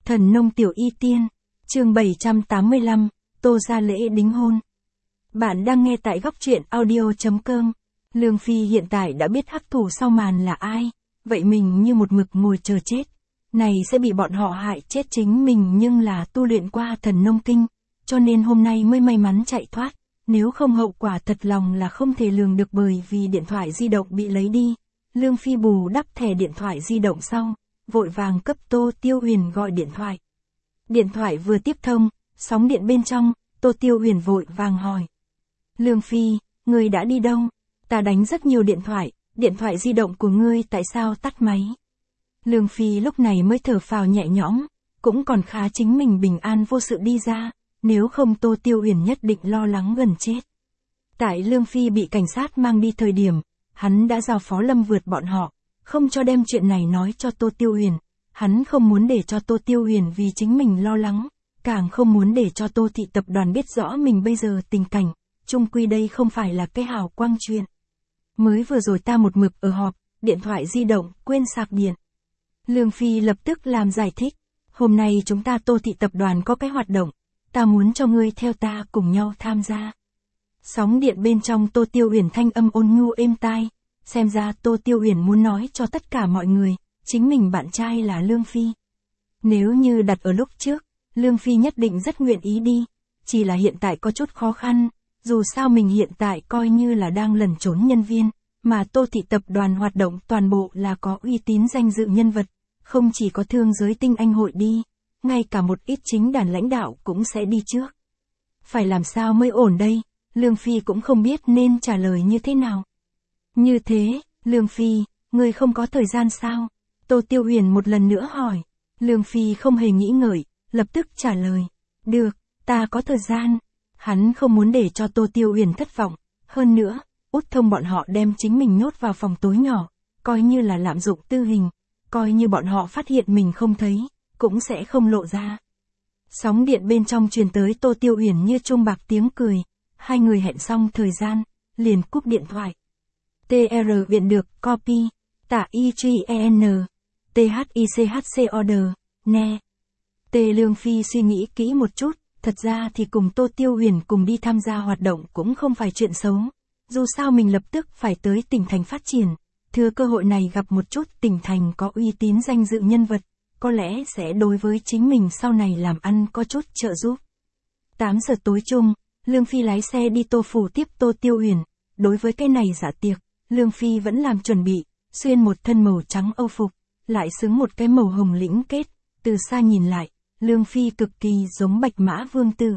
Thần nông tiểu y tiên, chương 785, Tô ra lễ đính hôn. Bạn đang nghe tại góc truyện audio.com. Lương Phi hiện tại đã biết hắc thủ sau màn là ai, vậy mình như một mực ngồi chờ chết. Này sẽ bị bọn họ hại chết chính mình nhưng là tu luyện qua thần nông kinh, cho nên hôm nay mới may mắn chạy thoát, nếu không hậu quả thật lòng là không thể lường được bởi vì điện thoại di động bị lấy đi. Lương Phi bù đắp thẻ điện thoại di động sau, vội vàng cấp Tô Tiêu Huyền gọi điện thoại. Điện thoại vừa tiếp thông, sóng điện bên trong, Tô Tiêu Huyền vội vàng hỏi. Lương Phi, ngươi đã đi đâu? Ta đánh rất nhiều điện thoại di động của ngươi tại sao tắt máy? Lương Phi lúc này mới thở phào nhẹ nhõm, cũng còn khá chính mình bình an vô sự đi ra, nếu không Tô Tiêu Huyền nhất định lo lắng gần chết. Tại Lương Phi bị cảnh sát mang đi thời điểm, hắn đã giao phó Lâm Vượt bọn họ, không cho đem chuyện này nói cho Tô Tiêu Huyền, hắn không muốn để cho Tô Tiêu Huyền vì chính mình lo lắng, càng không muốn để cho Tô thị tập đoàn biết rõ mình bây giờ tình cảnh, chung quy đây không phải là cái hào quang chuyện. Mới vừa rồi ta một mực ở họp, điện thoại di động, quên sạc điện. Lương Phi lập tức làm giải thích, hôm nay chúng ta Tô thị tập đoàn có cái hoạt động, ta muốn cho ngươi theo ta cùng nhau tham gia. Sóng điện bên trong Tô Tiêu Huyền thanh âm ôn nhu êm tai, xem ra Tô Tiêu Huyền muốn nói cho tất cả mọi người, chính mình bạn trai là Lương Phi. Nếu như đặt ở lúc trước, Lương Phi nhất định rất nguyện ý đi, chỉ là hiện tại có chút khó khăn, dù sao mình hiện tại coi như là đang lẩn trốn nhân viên, mà Tô thị tập đoàn hoạt động toàn bộ là có uy tín danh dự nhân vật, không chỉ có thương giới tinh anh hội đi, ngay cả một ít chính đàn lãnh đạo cũng sẽ đi trước. Phải làm sao mới ổn đây? Lương Phi cũng không biết nên trả lời như thế nào. Như thế, Lương Phi, ngươi không có thời gian sao? Tô Tiêu Huyền một lần nữa hỏi. Lương Phi không hề nghĩ ngợi, lập tức trả lời. Được, ta có thời gian. Hắn không muốn để cho Tô Tiêu Huyền thất vọng. Hơn nữa, Út Thông bọn họ đem chính mình nhốt vào phòng tối nhỏ, coi như là lạm dụng tư hình, coi như bọn họ phát hiện mình không thấy, cũng sẽ không lộ ra. Sóng điện bên trong truyền tới Tô Tiêu Huyền như chuông bạc tiếng cười. Hai người hẹn xong thời gian, liền cúp điện thoại. TR viện được, copy, tả IGEN, THICHC order, ne. T Lương Phi suy nghĩ kỹ một chút, thật ra thì cùng Tô Tiêu Huyền cùng đi tham gia hoạt động cũng không phải chuyện xấu. Dù sao mình lập tức phải tới tỉnh thành phát triển, thừa cơ hội này gặp một chút tỉnh thành có uy tín danh dự nhân vật, có lẽ sẽ đối với chính mình sau này làm ăn có chút trợ giúp. 8 giờ tối chung, Lương Phi lái xe đi Tô phủ tiếp Tô Tiêu Huyền, đối với cái này dạ tiệc, Lương Phi vẫn làm chuẩn bị, xuyên một thân màu trắng âu phục, lại xứng một cái màu hồng lĩnh kết, từ xa nhìn lại, Lương Phi cực kỳ giống Bạch Mã Vương tử.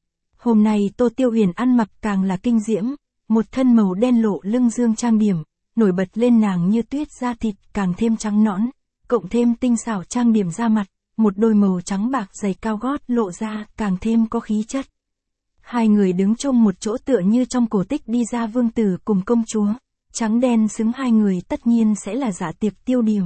Hôm nay Tô Tiêu Huyền ăn mặc càng là kinh diễm, một thân màu đen lộ lưng dương trang điểm, nổi bật lên nàng như tuyết da thịt càng thêm trắng nõn, cộng thêm tinh xảo trang điểm da mặt, một đôi màu trắng bạc giày cao gót lộ ra càng thêm có khí chất. Hai người đứng chung một chỗ tựa như trong cổ tích đi ra vương tử cùng công chúa, trắng đen xứng hai người tất nhiên sẽ là dạ tiệc tiêu điểm.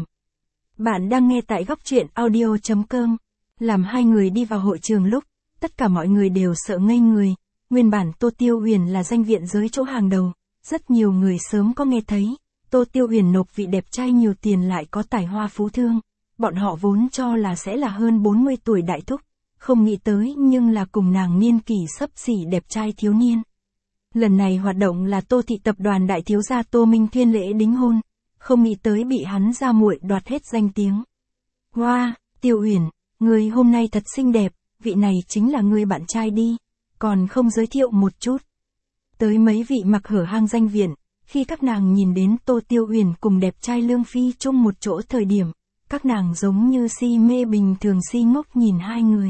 Bạn đang nghe tại góc truyện audio.com. Làm hai người đi vào hội trường lúc, tất cả mọi người đều sợ ngây người, nguyên bản Tô Tiêu Huyền là danh viện giới chỗ hàng đầu, rất nhiều người sớm có nghe thấy, Tô Tiêu Huyền nộp vị đẹp trai nhiều tiền lại có tài hoa phú thương, bọn họ vốn cho là sẽ là hơn 40 tuổi đại thúc. Không nghĩ tới nhưng là cùng nàng niên kỷ xấp xỉ đẹp trai thiếu niên. Lần này hoạt động là Tô thị tập đoàn đại thiếu gia Tô Minh Thuyên lễ đính hôn, không nghĩ tới bị hắn ra muội đoạt hết danh tiếng. Wow, Tiêu Huyền, người hôm nay thật xinh đẹp, vị này chính là người bạn trai đi, còn không giới thiệu một chút. Tới mấy vị mặc hở hang danh viện, khi các nàng nhìn đến Tô Tiêu Huyền cùng đẹp trai Lương Phi chung một chỗ thời điểm, các nàng giống như si mê bình thường si ngốc nhìn hai người.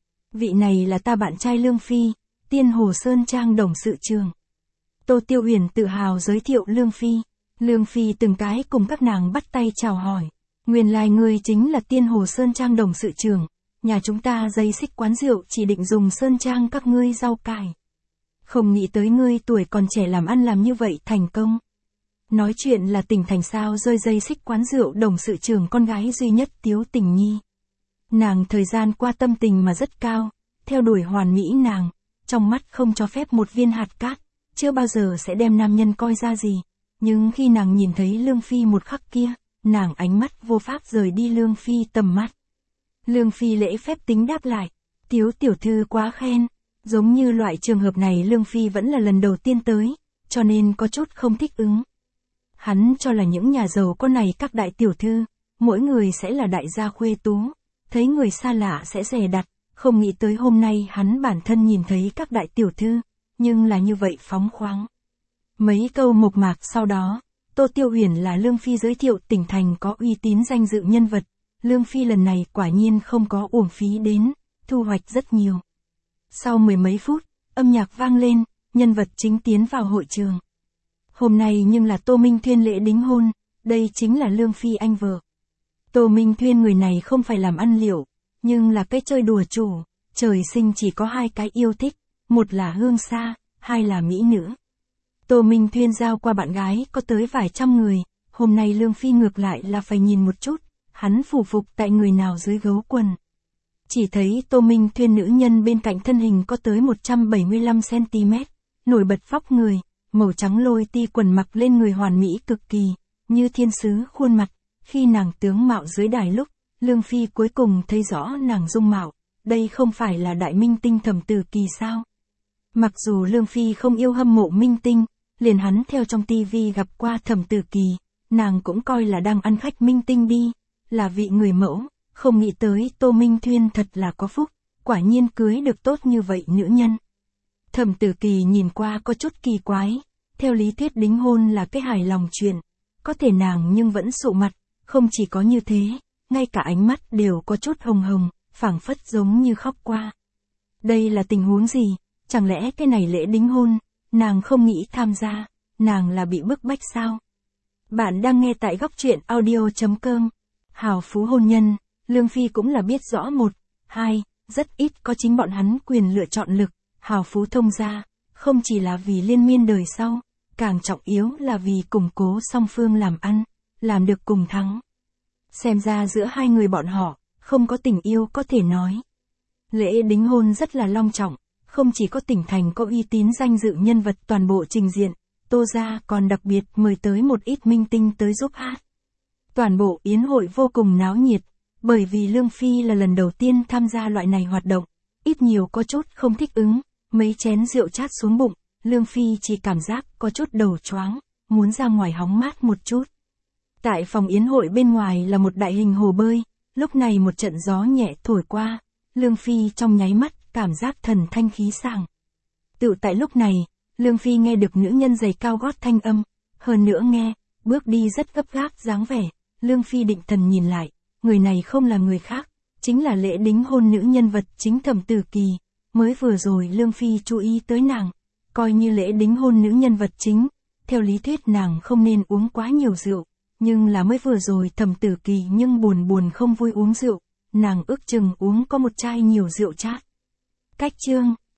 Vị này là ta bạn trai Lương Phi, Tiên Hồ Sơn Trang đồng sự trường. Tô Tiêu Huyền tự hào giới thiệu Lương Phi. Lương Phi từng cái cùng các nàng bắt tay chào hỏi. Nguyên lai ngươi chính là Tiên Hồ Sơn Trang đồng sự trường. Nhà chúng ta dây xích quán rượu chỉ định dùng Sơn Trang các ngươi rau cải. Không nghĩ tới ngươi tuổi còn trẻ làm ăn làm như vậy thành công. Nói chuyện là tỉnh thành sao rơi dây xích quán rượu đồng sự trường con gái duy nhất Tiếu Tình Nhi. Nàng thời gian qua tâm tình mà rất cao, theo đuổi hoàn mỹ nàng, trong mắt không cho phép một viên hạt cát, chưa bao giờ sẽ đem nam nhân coi ra gì, nhưng khi nàng nhìn thấy Lương Phi một khắc kia, nàng ánh mắt vô pháp rời đi Lương Phi tầm mắt. Lương Phi lễ phép tính đáp lại. Tiếu tiểu thư quá khen. Giống như loại trường hợp này Lương Phi vẫn là lần đầu tiên tới, cho nên có chút không thích ứng. Hắn cho là những nhà giàu có này các đại tiểu thư, mỗi người sẽ là đại gia khuê tú, thấy người xa lạ sẽ dè đặt, không nghĩ tới hôm nay hắn bản thân nhìn thấy các đại tiểu thư, nhưng là như vậy phóng khoáng. Mấy câu mộc mạc sau đó, Tô Tiêu Huyền là Lương Phi giới thiệu tỉnh thành có uy tín danh dự nhân vật, Lương Phi lần này quả nhiên không có uổng phí đến, thu hoạch rất nhiều. Sau mười mấy phút, âm nhạc vang lên, nhân vật chính tiến vào hội trường. Hôm nay nhưng là Tô Minh Thuyên lễ đính hôn, đây chính là Lương Phi anh vợ. Tô Minh Thuyên người này không phải làm ăn liệu, nhưng là cái chơi đùa chủ, trời sinh chỉ có hai cái yêu thích, một là hương xa, hai là mỹ nữ. Tô Minh Thuyên giao qua bạn gái có tới vài trăm người, hôm nay Lương Phi ngược lại là phải nhìn một chút, hắn phủ phục tại người nào dưới gấu quần. Chỉ thấy Tô Minh Thuyên nữ nhân bên cạnh thân hình có tới 175cm, nổi bật vóc người, màu trắng lôi ti quần mặc lên người hoàn mỹ cực kỳ, như thiên sứ khuôn mặt, khi nàng tướng mạo dưới đài lúc, Lương Phi cuối cùng thấy rõ nàng dung mạo, đây không phải là đại minh tinh Thẩm Tử Kỳ sao? Mặc dù Lương Phi không yêu hâm mộ minh tinh, liền hắn theo trong tivi gặp qua Thẩm Tử Kỳ, nàng cũng coi là đang ăn khách minh tinh đi, là vị người mẫu, không nghĩ tới Tô Minh Thuyên thật là có phúc, quả nhiên cưới được tốt như vậy nữ nhân. Thẩm Tử Kỳ nhìn qua có chút kỳ quái, theo lý thuyết đính hôn là cái hài lòng chuyện, có thể nàng nhưng vẫn sụ mặt, không chỉ có như thế, ngay cả ánh mắt đều có chút hồng hồng, phảng phất giống như khóc qua. Đây là tình huống gì, chẳng lẽ cái này lễ đính hôn, nàng không nghĩ tham gia, nàng là bị bức bách sao? Bạn đang nghe tại góc truyện audio.com. Hào phú hôn nhân, Lương Phi cũng là biết rõ một, hai, rất ít có chính bọn hắn quyền lựa chọn lực, hào phú thông gia, không chỉ là vì liên miên đời sau, càng trọng yếu là vì củng cố song phương làm ăn, làm được cùng thắng. Xem ra giữa hai người bọn họ, không có tình yêu có thể nói. Lễ đính hôn rất là long trọng, không chỉ có tỉnh thành có uy tín danh dự nhân vật toàn bộ trình diện, Tô gia còn đặc biệt mời tới một ít minh tinh tới giúp hát. Toàn bộ yến hội vô cùng náo nhiệt, bởi vì Lương Phi là lần đầu tiên tham gia loại này hoạt động, ít nhiều có chút không thích ứng, mấy chén rượu chát xuống bụng, Lương Phi chỉ cảm giác có chút đầu choáng, muốn ra ngoài hóng mát một chút. Tại phòng yến hội bên ngoài là một đại hình hồ bơi, lúc này một trận gió nhẹ thổi qua, Lương Phi trong nháy mắt cảm giác thần thanh khí sảng. Tự tại lúc này, Lương Phi nghe được nữ nhân giày cao gót thanh âm, hơn nữa nghe, bước đi rất gấp gáp dáng vẻ, Lương Phi định thần nhìn lại, người này không là người khác, chính là lễ đính hôn nữ nhân vật chính Thẩm Tử Kỳ, mới vừa rồi Lương Phi chú ý tới nàng, coi như lễ đính hôn nữ nhân vật chính, theo lý thuyết nàng không nên uống quá nhiều rượu, nhưng là mới vừa rồi Thẩm Tử Kỳ nhưng buồn không vui uống rượu, nàng ước chừng uống có một chai nhiều rượu chát. Cách chương